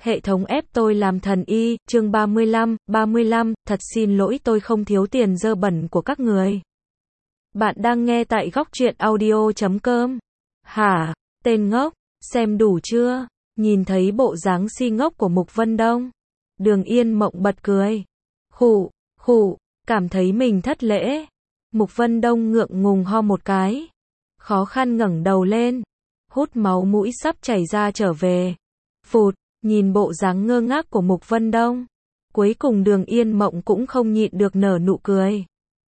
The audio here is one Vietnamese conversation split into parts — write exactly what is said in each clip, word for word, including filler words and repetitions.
Hệ thống ép tôi làm thần y, chương ba mươi lăm, ba mươi lăm, thật xin lỗi tôi không thiếu tiền dơ bẩn của các người. Bạn đang nghe tại góc truyện audio chấm com. Hả, tên ngốc, xem đủ chưa? Nhìn thấy bộ dáng si ngốc của Mục Vân Đông. Đường Yên Mộng bật cười. Khụ, khụ, cảm thấy mình thất lễ. Mục Vân Đông ngượng ngùng ho một cái. Khó khăn ngẩng đầu lên. Hút máu mũi sắp chảy ra trở về. Phụt. Nhìn bộ dáng ngơ ngác của Mục Vân Đông, cuối cùng Đường Yên Mộng cũng không nhịn được nở nụ cười.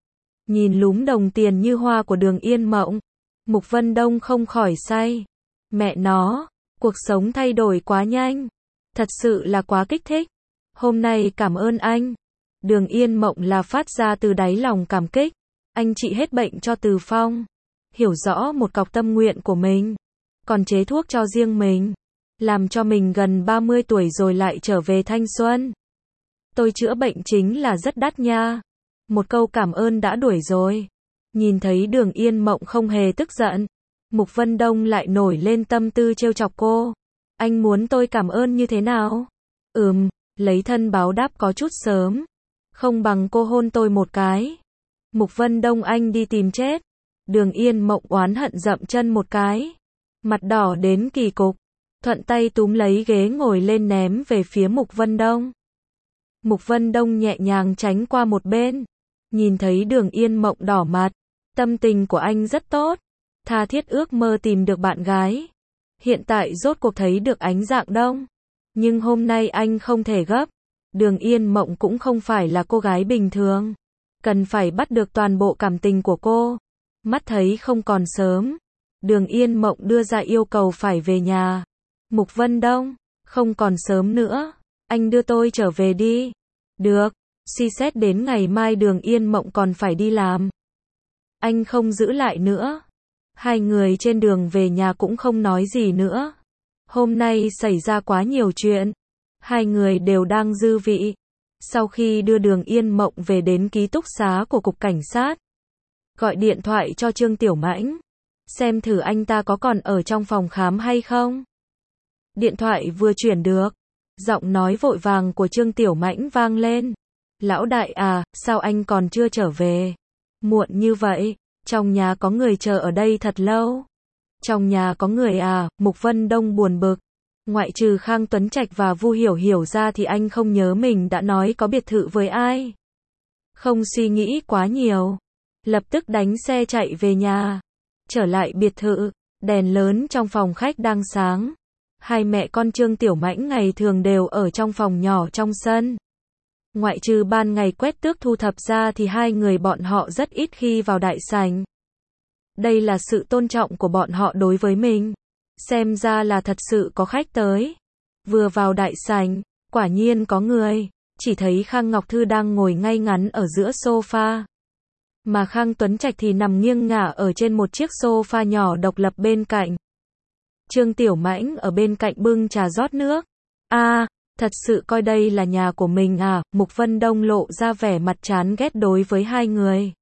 Nhìn lúm đồng tiền như hoa của Đường Yên Mộng, Mục Vân Đông không khỏi say. Mẹ nó, cuộc sống thay đổi quá nhanh, thật sự là quá kích thích. Hôm nay cảm ơn anh. Đường Yên Mộng là phát ra từ đáy lòng cảm kích. Anh trị hết bệnh cho Từ Phong, hiểu rõ một cọc tâm nguyện của mình, còn chế thuốc cho riêng mình. Làm cho mình gần ba mươi tuổi rồi lại trở về thanh xuân. Tôi chữa bệnh chính là rất đắt nha. Một câu cảm ơn đã đuổi rồi. Nhìn thấy Đường Yên Mộng không hề tức giận, Mục Vân Đông lại nổi lên tâm tư trêu chọc cô. Anh muốn tôi cảm ơn như thế nào? Ừm, lấy thân báo đáp có chút sớm. Không bằng cô hôn tôi một cái. Mục Vân Đông anh đi tìm chết. Đường Yên Mộng oán hận dậm chân một cái. Mặt đỏ đến kỳ cục. Thuận tay túm lấy ghế ngồi lên ném về phía Mục Vân Đông. Mục Vân Đông nhẹ nhàng tránh qua một bên. Nhìn thấy Đường Yên Mộng đỏ mặt. Tâm tình của anh rất tốt. Tha thiết ước mơ tìm được bạn gái. Hiện tại rốt cuộc thấy được ánh dạng đông. Nhưng hôm nay anh không thể gấp. Đường Yên Mộng cũng không phải là cô gái bình thường. Cần phải bắt được toàn bộ cảm tình của cô. Mắt thấy không còn sớm. Đường Yên Mộng đưa ra yêu cầu phải về nhà. Mục Vân Đông, không còn sớm nữa, anh đưa tôi trở về đi. Được, suy xét đến ngày mai Đường Yên Mộng còn phải đi làm. Anh không giữ lại nữa. Hai người trên đường về nhà cũng không nói gì nữa. Hôm nay xảy ra quá nhiều chuyện. Hai người đều đang dư vị. Sau khi đưa Đường Yên Mộng về đến ký túc xá của cục cảnh sát, gọi điện thoại cho Trương Tiểu Mãnh, xem thử anh ta có còn ở trong phòng khám hay không. Điện thoại vừa chuyển được, giọng nói vội vàng của Trương Tiểu Mãnh vang lên. Lão đại à, sao anh còn chưa trở về? Muộn như vậy, trong nhà có người chờ ở đây thật lâu. Trong nhà có người à? Mục Vân Đông buồn bực. Ngoại trừ Khang Tuấn Trạch và Vu Hiểu Hiểu ra thì anh không nhớ mình đã nói có biệt thự với ai. Không suy nghĩ quá nhiều, lập tức đánh xe chạy về nhà. Trở lại biệt thự, đèn lớn trong phòng khách đang sáng. Hai mẹ con Trương Tiểu Mãnh ngày thường đều ở trong phòng nhỏ trong sân. Ngoại trừ ban ngày quét tước thu thập ra thì hai người bọn họ rất ít khi vào đại sảnh. Đây là sự tôn trọng của bọn họ đối với mình. Xem ra là thật sự có khách tới. Vừa vào đại sảnh, quả nhiên có người. Chỉ thấy Khang Ngọc Thư đang ngồi ngay ngắn ở giữa sofa. Mà Khang Tuấn Trạch thì nằm nghiêng ngả ở trên một chiếc sofa nhỏ độc lập bên cạnh. Trương Tiểu Mãnh ở bên cạnh bưng trà rót nước. A, à, thật sự coi đây là nhà của mình à? Mục Vân Đông lộ ra vẻ mặt chán ghét đối với hai người.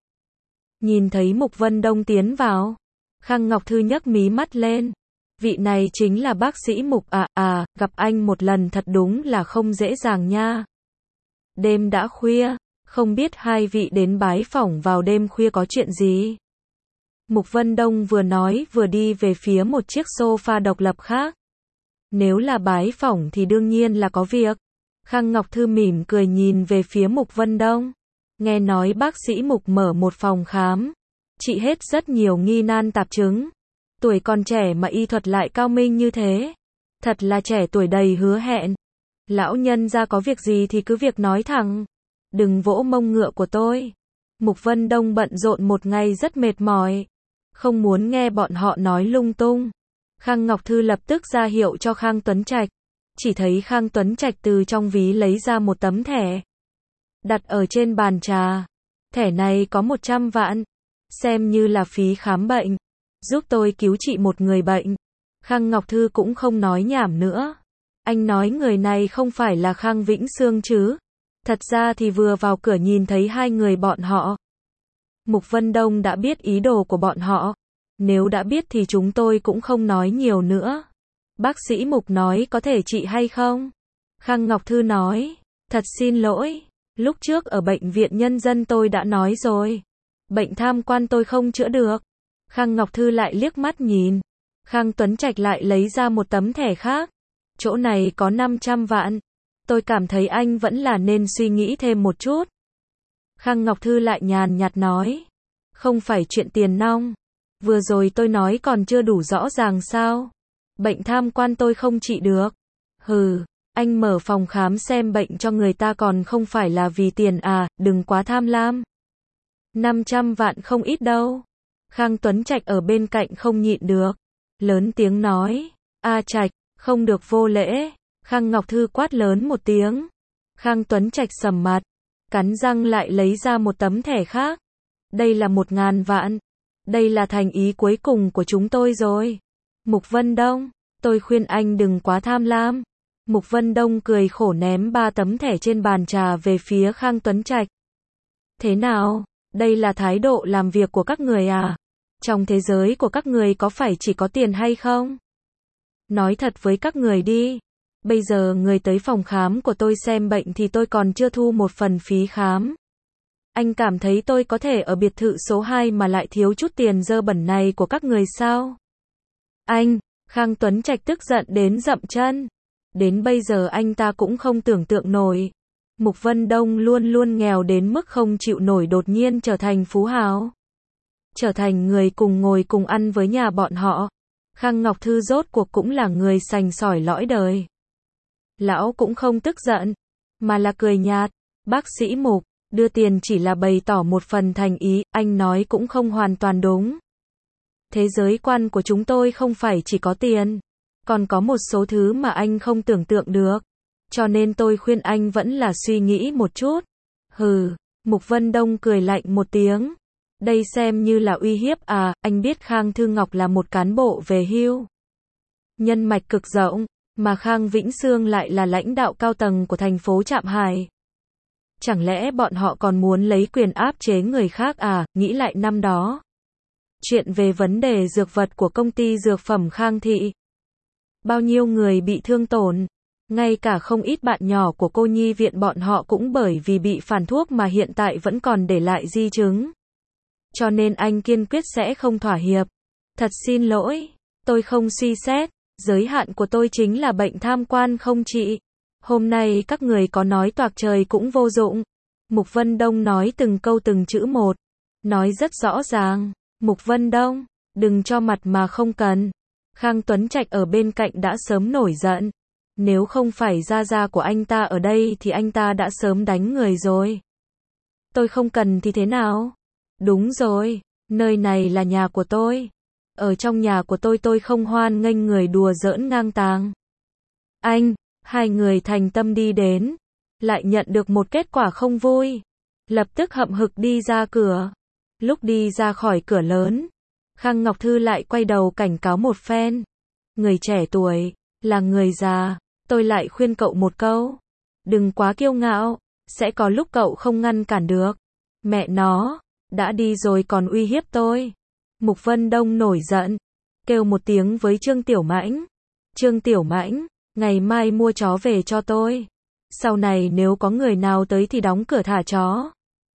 Nhìn thấy Mục Vân Đông tiến vào, Khang Ngọc Thư nhấc mí mắt lên. Vị này chính là bác sĩ Mục à, à, gặp anh một lần thật đúng là không dễ dàng nha. Đêm đã khuya, không biết hai vị đến bái phỏng vào đêm khuya có chuyện gì? Mục Vân Đông vừa nói vừa đi về phía một chiếc sofa độc lập khác. Nếu là bái phỏng thì đương nhiên là có việc. Khang Ngọc Thư mỉm cười nhìn về phía Mục Vân Đông. Nghe nói bác sĩ Mục mở một phòng khám, trị hết rất nhiều nghi nan tạp chứng. Tuổi còn trẻ mà y thuật lại cao minh như thế. Thật là trẻ tuổi đầy hứa hẹn. Lão nhân ra có việc gì thì cứ việc nói thẳng. Đừng vỗ mông ngựa của tôi. Mục Vân Đông bận rộn một ngày rất mệt mỏi. Không muốn nghe bọn họ nói lung tung. Khang Ngọc Thư lập tức ra hiệu cho Khang Tuấn Trạch. Chỉ thấy Khang Tuấn Trạch từ trong ví lấy ra một tấm thẻ. Đặt ở trên bàn trà. Thẻ này có một trăm vạn. Xem như là phí khám bệnh. Giúp tôi cứu trị một người bệnh. Khang Ngọc Thư cũng không nói nhảm nữa. Anh nói người này không phải là Khang Vĩnh Sương chứ? Thật ra thì vừa vào cửa nhìn thấy hai người bọn họ. Mục Vân Đông đã biết ý đồ của bọn họ. Nếu đã biết thì chúng tôi cũng không nói nhiều nữa. Bác sĩ Mục nói có thể trị hay không? Khang Ngọc Thư nói, thật xin lỗi, lúc trước ở bệnh viện nhân dân tôi đã nói rồi. Bệnh tham quan tôi không chữa được. Khang Ngọc Thư lại liếc mắt nhìn. Khang Tuấn Trạch lại lấy ra một tấm thẻ khác. Chỗ này có năm trăm vạn. Tôi cảm thấy anh vẫn là nên suy nghĩ thêm một chút. Khang Ngọc Thư lại nhàn nhạt nói. Không phải chuyện tiền nong. Vừa rồi tôi nói còn chưa đủ rõ ràng sao? Bệnh tham quan tôi không trị được. Hừ, anh mở phòng khám xem bệnh cho người ta còn không phải là vì tiền à, đừng quá tham lam. năm trăm vạn không ít đâu. Khang Tuấn Trạch ở bên cạnh không nhịn được. Lớn tiếng nói. A Trạch, không được vô lễ. Khang Ngọc Thư quát lớn một tiếng. Khang Tuấn Trạch sầm mặt. Cắn răng lại lấy ra một tấm thẻ khác. Đây là một ngàn vạn. Đây là thành ý cuối cùng của chúng tôi rồi. Mục Vân Đông, tôi khuyên anh đừng quá tham lam. Mục Vân Đông cười khổ ném ba tấm thẻ trên bàn trà về phía Khang Tuấn Trạch. Thế nào? Đây là thái độ làm việc của các người à? Trong thế giới của các người có phải chỉ có tiền hay không? Nói thật với các người đi. Bây giờ người tới phòng khám của tôi xem bệnh thì tôi còn chưa thu một phần phí khám. Anh cảm thấy tôi có thể ở biệt thự số hai mà lại thiếu chút tiền dơ bẩn này của các người sao? Anh, Khang Tuấn Trạch tức giận đến dậm chân. Đến bây giờ anh ta cũng không tưởng tượng nổi. Mục Vân Đông luôn luôn nghèo đến mức không chịu nổi đột nhiên trở thành phú hào. Trở thành người cùng ngồi cùng ăn với nhà bọn họ. Khang Ngọc Thư rốt cuộc cũng là người sành sỏi lõi đời. Lão cũng không tức giận, mà là cười nhạt. Bác sĩ Mục, đưa tiền chỉ là bày tỏ một phần thành ý, anh nói cũng không hoàn toàn đúng. Thế giới quan của chúng tôi không phải chỉ có tiền, còn có một số thứ mà anh không tưởng tượng được. Cho nên tôi khuyên anh vẫn là suy nghĩ một chút. Hừ, Mục Vân Đông cười lạnh một tiếng. Đây xem như là uy hiếp à, anh biết Khang Thư Ngọc là một cán bộ về hưu. Nhân mạch cực rộng, mà Khang Vĩnh Sương lại là lãnh đạo cao tầng của thành phố Trạm Hải. Chẳng lẽ bọn họ còn muốn lấy quyền áp chế người khác à, nghĩ lại năm đó. Chuyện về vấn đề dược vật của công ty dược phẩm Khang Thị. Bao nhiêu người bị thương tổn. Ngay cả không ít bạn nhỏ của cô nhi viện bọn họ cũng bởi vì bị phản thuốc mà hiện tại vẫn còn để lại di chứng. Cho nên anh kiên quyết sẽ không thỏa hiệp. Thật xin lỗi, tôi không suy xét, giới hạn của tôi chính là bệnh tham quan không trị. Hôm nay các người có nói toạc trời cũng vô dụng. Mục Vân Đông nói từng câu từng chữ một. Nói rất rõ ràng. Mục Vân Đông, đừng cho mặt mà không cần. Khang Tuấn Trạch ở bên cạnh đã sớm nổi giận. Nếu không phải gia gia của anh ta ở đây thì anh ta đã sớm đánh người rồi. Tôi không cần thì thế nào? Đúng rồi, nơi này là nhà của tôi. Ở trong nhà của tôi tôi không hoan nghênh người đùa giỡn ngang tàng. Anh, hai người thành tâm đi đến, lại nhận được một kết quả không vui. Lập tức hậm hực đi ra cửa. Lúc đi ra khỏi cửa lớn, Khang Ngọc Thư lại quay đầu cảnh cáo một phen. Người trẻ tuổi, là người già, tôi lại khuyên cậu một câu. Đừng quá kiêu ngạo, sẽ có lúc cậu không ngăn cản được. Mẹ nó, đã đi rồi còn uy hiếp tôi. Mục Vân Đông nổi giận, kêu một tiếng với Trương Tiểu Mãnh. Trương Tiểu Mãnh, ngày mai mua chó về cho tôi. Sau này nếu có người nào tới thì đóng cửa thả chó.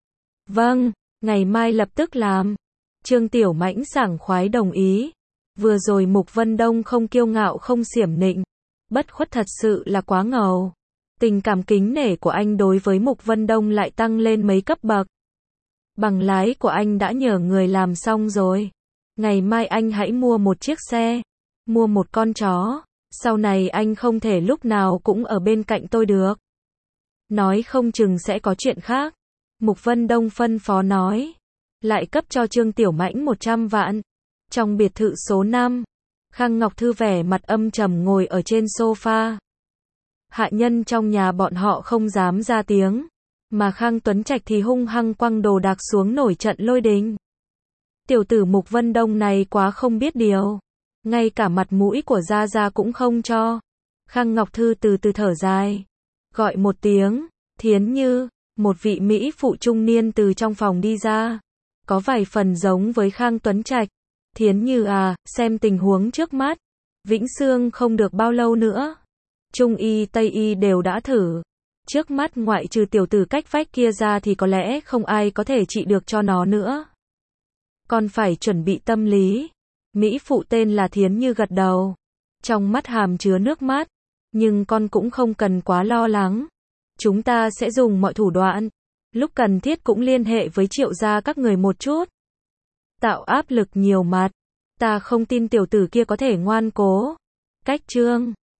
Vâng, ngày mai lập tức làm. Trương Tiểu Mãnh sảng khoái đồng ý. Vừa rồi Mục Vân Đông không kiêu ngạo không xiểm nịnh. Bất khuất thật sự là quá ngầu. Tình cảm kính nể của anh đối với Mục Vân Đông lại tăng lên mấy cấp bậc. Bằng lái của anh đã nhờ người làm xong rồi. Ngày mai anh hãy mua một chiếc xe. Mua một con chó. Sau này anh không thể lúc nào cũng ở bên cạnh tôi được. Nói không chừng sẽ có chuyện khác. Mục Vân Đông phân phó nói. Lại cấp cho Trương Tiểu Mãnh một trăm vạn. Trong biệt thự số năm, Khang Ngọc Thư vẻ mặt âm trầm ngồi ở trên sofa. Hạ nhân trong nhà bọn họ không dám ra tiếng. Mà Khang Tuấn Trạch thì hung hăng quăng đồ đạc xuống nổi trận lôi đình. Tiểu tử Mục Vân Đông này quá không biết điều. Ngay cả mặt mũi của Gia Gia cũng không cho. Khang Ngọc Thư từ từ thở dài. Gọi một tiếng, Thiến Như, một vị Mỹ phụ trung niên từ trong phòng đi ra. Có vài phần giống với Khang Tuấn Trạch. Thiến Như à, xem tình huống trước mắt. Vĩnh Sương không được bao lâu nữa. Trung y, Tây y đều đã thử. Trước mắt ngoại trừ tiểu tử cách vách kia ra thì có lẽ không ai có thể trị được cho nó nữa. Con phải chuẩn bị tâm lý. Mỹ phụ tên là Thiến Như gật đầu. Trong mắt hàm chứa nước mắt. Nhưng con cũng không cần quá lo lắng. Chúng ta sẽ dùng mọi thủ đoạn. Lúc cần thiết cũng liên hệ với Triệu gia các người một chút. Tạo áp lực nhiều mặt. Ta không tin tiểu tử kia có thể ngoan cố. Cách Trương